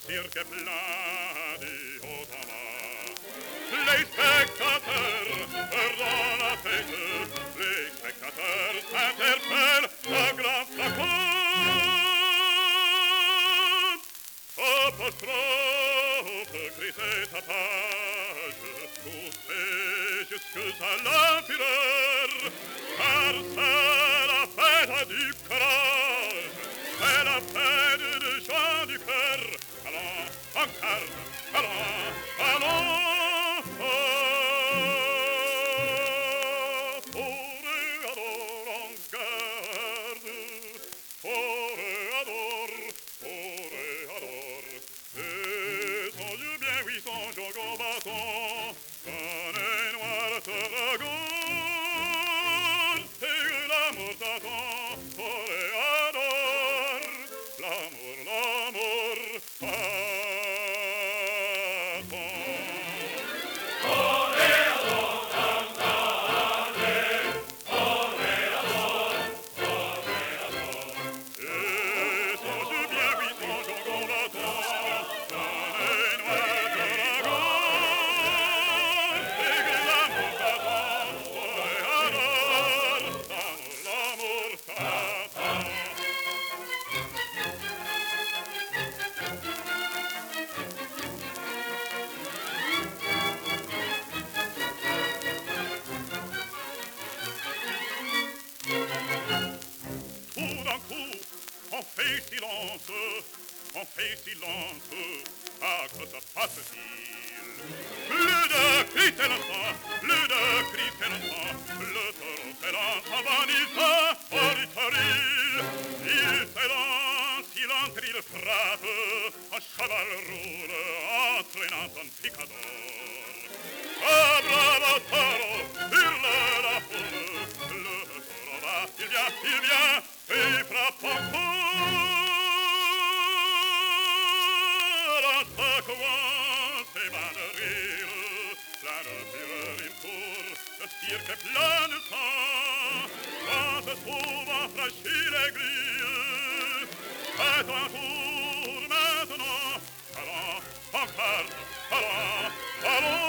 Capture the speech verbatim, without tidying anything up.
cirque est plein du haut en bas. Les spectateurs dans la fête, les spectateurs s'interpellent à grand fracas. Apostrophe, cris et tapage, poussés jusqu'à la fureur, car c'est la fête du courage, c'est la fête du chant du cœur. Allons, en garde, allons, allons, toréador, en garde, toréador, toréador. Et son yeux bien oui, son joug au bâton, son nez noir te regarde, et l'amour t'attend, toréador, l'amour, l'amour t'attend. Et son jeu bien oui, son joug au bâton, son nez noir te regarde, et l'amour t'attend, toréador, l'amour, l'amour t'attend. Tout d'un coup, on fait silence, on fait silence, à que se passe-t-il? Plus de cris s'élançant, plus de cris s'élançant, le taureau s'élance en bannissant Oritoril. Il s'élance, il entre, il frappe, un cheval roule, entraînant son picador. Ah, bravo taureau, hurle la foule, le taureau va, il vient, il vient, et il frappe encore. En secouant ses mains de rire, plein de fureur il court, le cirque est plein de sang. Quand se trouve enfranchi les grilles, faites un tour maintenant, allons, en garde, allons, allons.